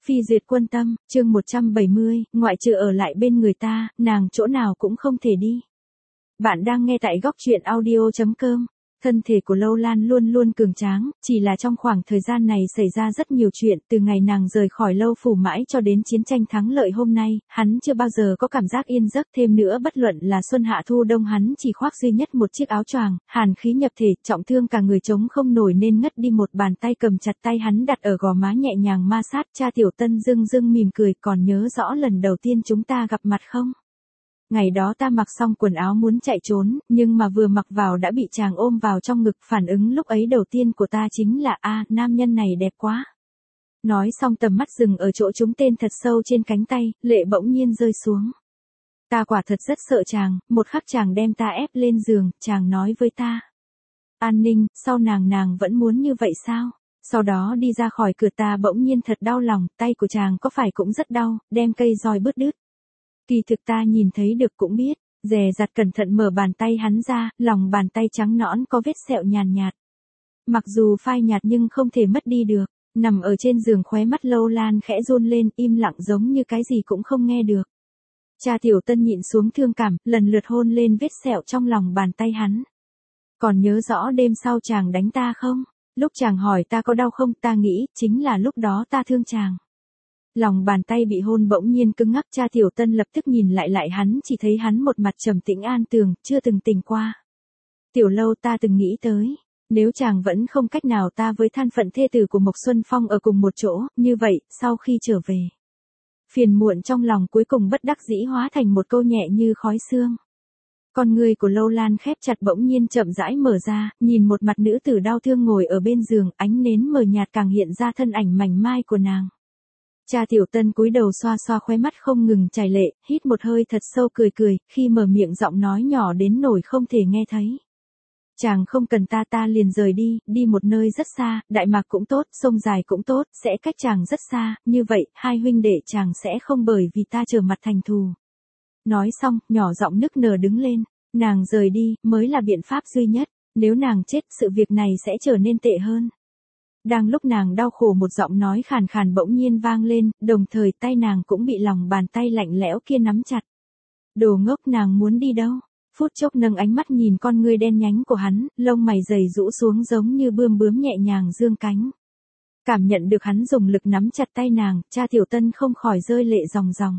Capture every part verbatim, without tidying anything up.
Phi duyệt quân tâm, chương một trăm bảy mươi, ngoại trừ ở lại bên người ta, nàng chỗ nào cũng không thể đi. Bạn đang nghe tại góc truyện audio chấm com. Thân thể của Lâu Lan luôn luôn cường tráng, chỉ là trong khoảng thời gian này xảy ra rất nhiều chuyện, từ ngày nàng rời khỏi Lâu Phủ mãi cho đến chiến tranh thắng lợi hôm nay, hắn chưa bao giờ có cảm giác yên giấc, thêm nữa bất luận là xuân hạ thu đông hắn chỉ khoác duy nhất một chiếc áo choàng, hàn khí nhập thể, trọng thương cả người chống không nổi nên ngất đi, một bàn tay cầm chặt tay hắn đặt ở gò má nhẹ nhàng ma sát. Cha Tiểu Tân dưng dưng mỉm cười, còn nhớ rõ lần đầu tiên chúng ta gặp mặt không? Ngày đó ta mặc xong quần áo muốn chạy trốn, nhưng mà vừa mặc vào đã bị chàng ôm vào trong ngực, phản ứng lúc ấy đầu tiên của ta chính là a, nam nhân này đẹp quá. Nói xong tầm mắt dừng ở chỗ trúng tên thật sâu trên cánh tay, lệ bỗng nhiên rơi xuống. Ta quả thật rất sợ chàng, một khắc chàng đem ta ép lên giường, chàng nói với ta. An Ninh, sau nàng nàng vẫn muốn như vậy sao? Sau đó đi ra khỏi cửa ta bỗng nhiên thật đau lòng, tay của chàng có phải cũng rất đau, đem cây roi bứt đứt. Kỳ thực ta nhìn thấy được cũng biết, dè dặt cẩn thận mở bàn tay hắn ra, lòng bàn tay trắng nõn có vết sẹo nhàn nhạt. Mặc dù phai nhạt nhưng không thể mất đi được, nằm ở trên giường khóe mắt Lâu Lan khẽ run lên, im lặng giống như cái gì cũng không nghe được. Cha Tiểu Tân nhịn xuống thương cảm, lần lượt hôn lên vết sẹo trong lòng bàn tay hắn. Còn nhớ rõ đêm sau chàng đánh ta không? Lúc chàng hỏi ta có đau không, ta nghĩ, chính là lúc đó ta thương chàng. Lòng bàn tay bị hôn bỗng nhiên cứng ngắc, cha Tiểu Tân lập tức nhìn lại lại hắn, chỉ thấy hắn một mặt trầm tĩnh an tường, chưa từng tỉnh qua. Tiểu Lâu, ta từng nghĩ tới, nếu chàng vẫn không cách nào ta với thân phận thê tử của Mộc Xuân Phong ở cùng một chỗ, như vậy, sau khi trở về. Phiền muộn trong lòng cuối cùng bất đắc dĩ hóa thành một câu nhẹ như khói sương. Con người của Lâu Lan khép chặt bỗng nhiên chậm rãi mở ra, nhìn một mặt nữ tử đau thương ngồi ở bên giường, ánh nến mờ nhạt càng hiện ra thân ảnh mảnh mai của nàng. Cha Tiểu Tân cúi đầu xoa xoa khóe mắt không ngừng chảy lệ, hít một hơi thật sâu cười cười, khi mở miệng giọng nói nhỏ đến nỗi không thể nghe thấy. Chàng không cần ta, ta liền rời đi, đi một nơi rất xa, Đại Mạc cũng tốt, sông dài cũng tốt, sẽ cách chàng rất xa, như vậy, hai huynh đệ chàng sẽ không bởi vì ta trở mặt thành thù. Nói xong, nhỏ giọng nức nở đứng lên, nàng rời đi, mới là biện pháp duy nhất, nếu nàng chết, sự việc này sẽ trở nên tệ hơn. Đang lúc nàng đau khổ, một giọng nói khàn khàn bỗng nhiên vang lên, đồng thời tay nàng cũng bị lòng bàn tay lạnh lẽo kia nắm chặt. Đồ ngốc, nàng muốn đi đâu? Phút chốc nâng ánh mắt nhìn con ngươi đen nhánh của hắn, lông mày dày rũ xuống giống như bươm bướm nhẹ nhàng dương cánh. Cảm nhận được hắn dùng lực nắm chặt tay nàng, cha Tiểu Tân không khỏi rơi lệ ròng ròng.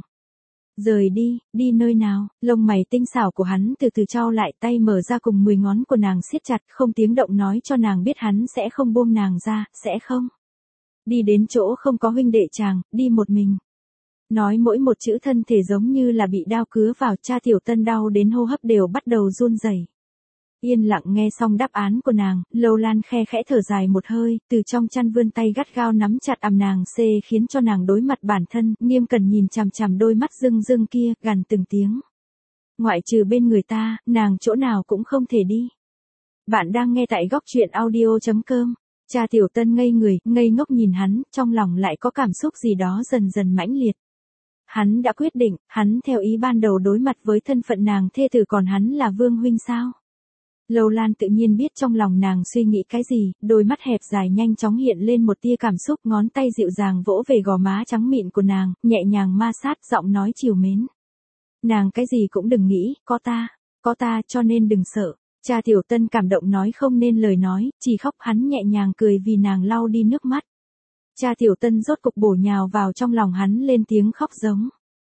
Rời đi, đi nơi nào? Lông mày tinh xảo của hắn từ từ chau lại, tay mở ra cùng mười ngón của nàng siết chặt, không tiếng động nói cho nàng biết hắn sẽ không buông nàng ra, sẽ không. Đi đến chỗ không có huynh đệ chàng, đi một mình. Nói mỗi một chữ thân thể giống như là bị đao cứa vào, cha Tiểu Tân đau đến hô hấp đều bắt đầu run rẩy. Yên lặng nghe xong đáp án của nàng, Lâu Lan khe khẽ thở dài một hơi, từ trong chăn vươn tay gắt gao nắm chặt ằm nàng xê, khiến cho nàng đối mặt bản thân, nghiêm cẩn nhìn chằm chằm đôi mắt rưng rưng kia, gằn từng tiếng. Ngoại trừ bên người ta, nàng chỗ nào cũng không thể đi. Bạn đang nghe tại góc truyện audio chấm com. Cha Tiểu Tân ngây người, ngây ngốc nhìn hắn, trong lòng lại có cảm xúc gì đó dần dần mãnh liệt. Hắn đã quyết định, hắn theo ý ban đầu đối mặt với thân phận nàng thê tử, còn hắn là Vương huynh sao? Lâu Lan tự nhiên biết trong lòng nàng suy nghĩ cái gì, đôi mắt hẹp dài nhanh chóng hiện lên một tia cảm xúc, ngón tay dịu dàng vỗ về gò má trắng mịn của nàng, nhẹ nhàng ma sát, giọng nói trìu mến. Nàng cái gì cũng đừng nghĩ, có ta, có ta cho nên đừng sợ. Cha Tiểu Tân cảm động nói không nên lời nói, chỉ khóc, hắn nhẹ nhàng cười vì nàng lau đi nước mắt. Cha Tiểu Tân rốt cục bổ nhào vào trong lòng hắn, lên tiếng khóc giống.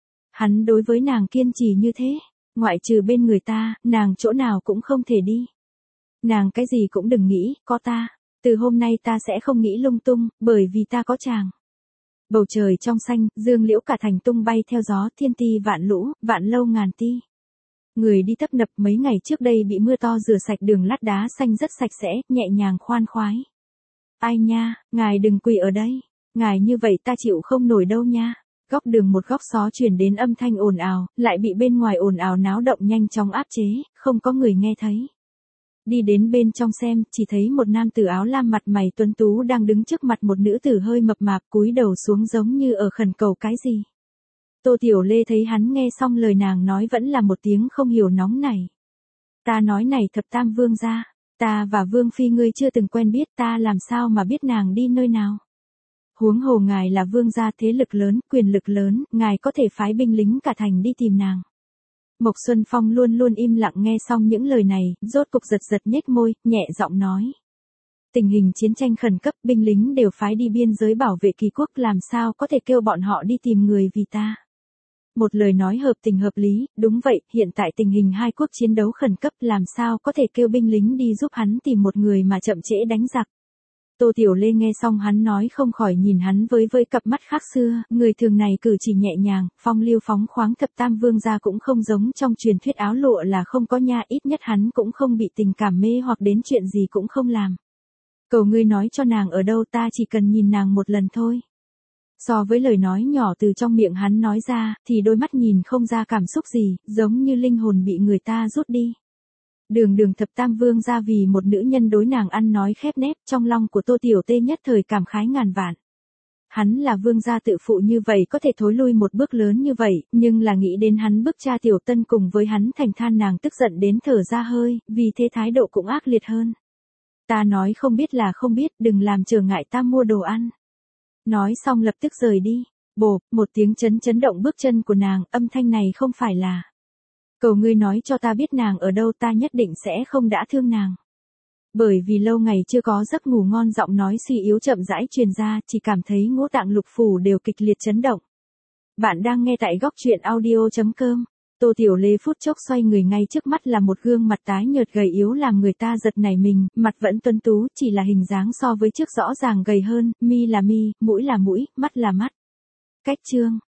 Hắn đối với nàng kiên trì như thế. Ngoại trừ bên người ta, nàng chỗ nào cũng không thể đi. Nàng cái gì cũng đừng nghĩ, có ta. Từ hôm nay ta sẽ không nghĩ lung tung, bởi vì ta có chàng. Bầu trời trong xanh, dương liễu cả thành tung bay theo gió, thiên ti vạn lũ, vạn lâu ngàn ti. Người đi tấp nập, mấy ngày trước đây bị mưa to rửa sạch đường lát đá xanh rất sạch sẽ, nhẹ nhàng khoan khoái. Ai nha, ngài đừng quỳ ở đây. Ngài như vậy ta chịu không nổi đâu nha. Góc đường một góc xó truyền đến âm thanh ồn ào, lại bị bên ngoài ồn ào náo động nhanh chóng áp chế, không có người nghe thấy. Đi đến bên trong xem, chỉ thấy một nam tử áo lam mặt mày tuấn tú đang đứng trước mặt một nữ tử hơi mập mạp, cúi đầu xuống giống như ở khẩn cầu cái gì. Tô Tiểu Lê thấy hắn nghe xong lời nàng nói vẫn là một tiếng không hiểu nóng nảy. Ta nói này thập tam vương gia, ta và Vương phi ngươi chưa từng quen biết, ta làm sao mà biết nàng đi nơi nào. Huống hồ ngài là vương gia thế lực lớn, quyền lực lớn, ngài có thể phái binh lính cả thành đi tìm nàng. Mộc Xuân Phong luôn luôn im lặng nghe xong những lời này, rốt cục giật giật nhếch môi, nhẹ giọng nói. Tình hình chiến tranh khẩn cấp, binh lính đều phái đi biên giới bảo vệ kỳ quốc, làm sao có thể kêu bọn họ đi tìm người vì ta. Một lời nói hợp tình hợp lý, đúng vậy, hiện tại tình hình hai quốc chiến đấu khẩn cấp, làm sao có thể kêu binh lính đi giúp hắn tìm một người mà chậm trễ đánh giặc. Tô Tiểu Lê nghe xong hắn nói không khỏi nhìn hắn với với cặp mắt khác xưa, người thường này cử chỉ nhẹ nhàng, phong lưu phóng khoáng, thập tam vương gia cũng không giống trong truyền thuyết áo lụa là không có nha, ít nhất hắn cũng không bị tình cảm mê hoặc đến chuyện gì cũng không làm. Cầu ngươi nói cho nàng ở đâu, ta chỉ cần nhìn nàng một lần thôi. So với lời nói nhỏ từ trong miệng hắn nói ra, thì đôi mắt nhìn không ra cảm xúc gì, giống như linh hồn bị người ta rút đi. Đường đường thập tam vương gia vì một nữ nhân đối nàng ăn nói khép nép, trong lòng của Tô Tiểu Tê nhất thời cảm khái ngàn vạn. Hắn là vương gia tự phụ như vậy có thể thối lui một bước lớn như vậy, nhưng là nghĩ đến hắn bức cha Tiểu Tân cùng với hắn thành than, nàng tức giận đến thở ra hơi, vì thế thái độ cũng ác liệt hơn. Ta nói không biết là không biết, đừng làm trở ngại ta mua đồ ăn. Nói xong lập tức rời đi. Bộp, một tiếng chấn chấn động bước chân của nàng, âm thanh này không phải là. Cầu ngươi nói cho ta biết nàng ở đâu, ta nhất định sẽ không đã thương nàng. Bởi vì lâu ngày chưa có giấc ngủ ngon, giọng nói suy yếu chậm rãi truyền ra, chỉ cảm thấy ngũ tạng lục phủ đều kịch liệt chấn động. Bạn đang nghe tại góc truyện audio chấm com. Tô Tiểu Lê phút chốc xoay người, ngay trước mắt là một gương mặt tái nhợt gầy yếu làm người ta giật nảy mình, mặt vẫn tuấn tú, chỉ là hình dáng so với trước rõ ràng gầy hơn, mi là mi, mũi là mũi, mắt là mắt. Cách chương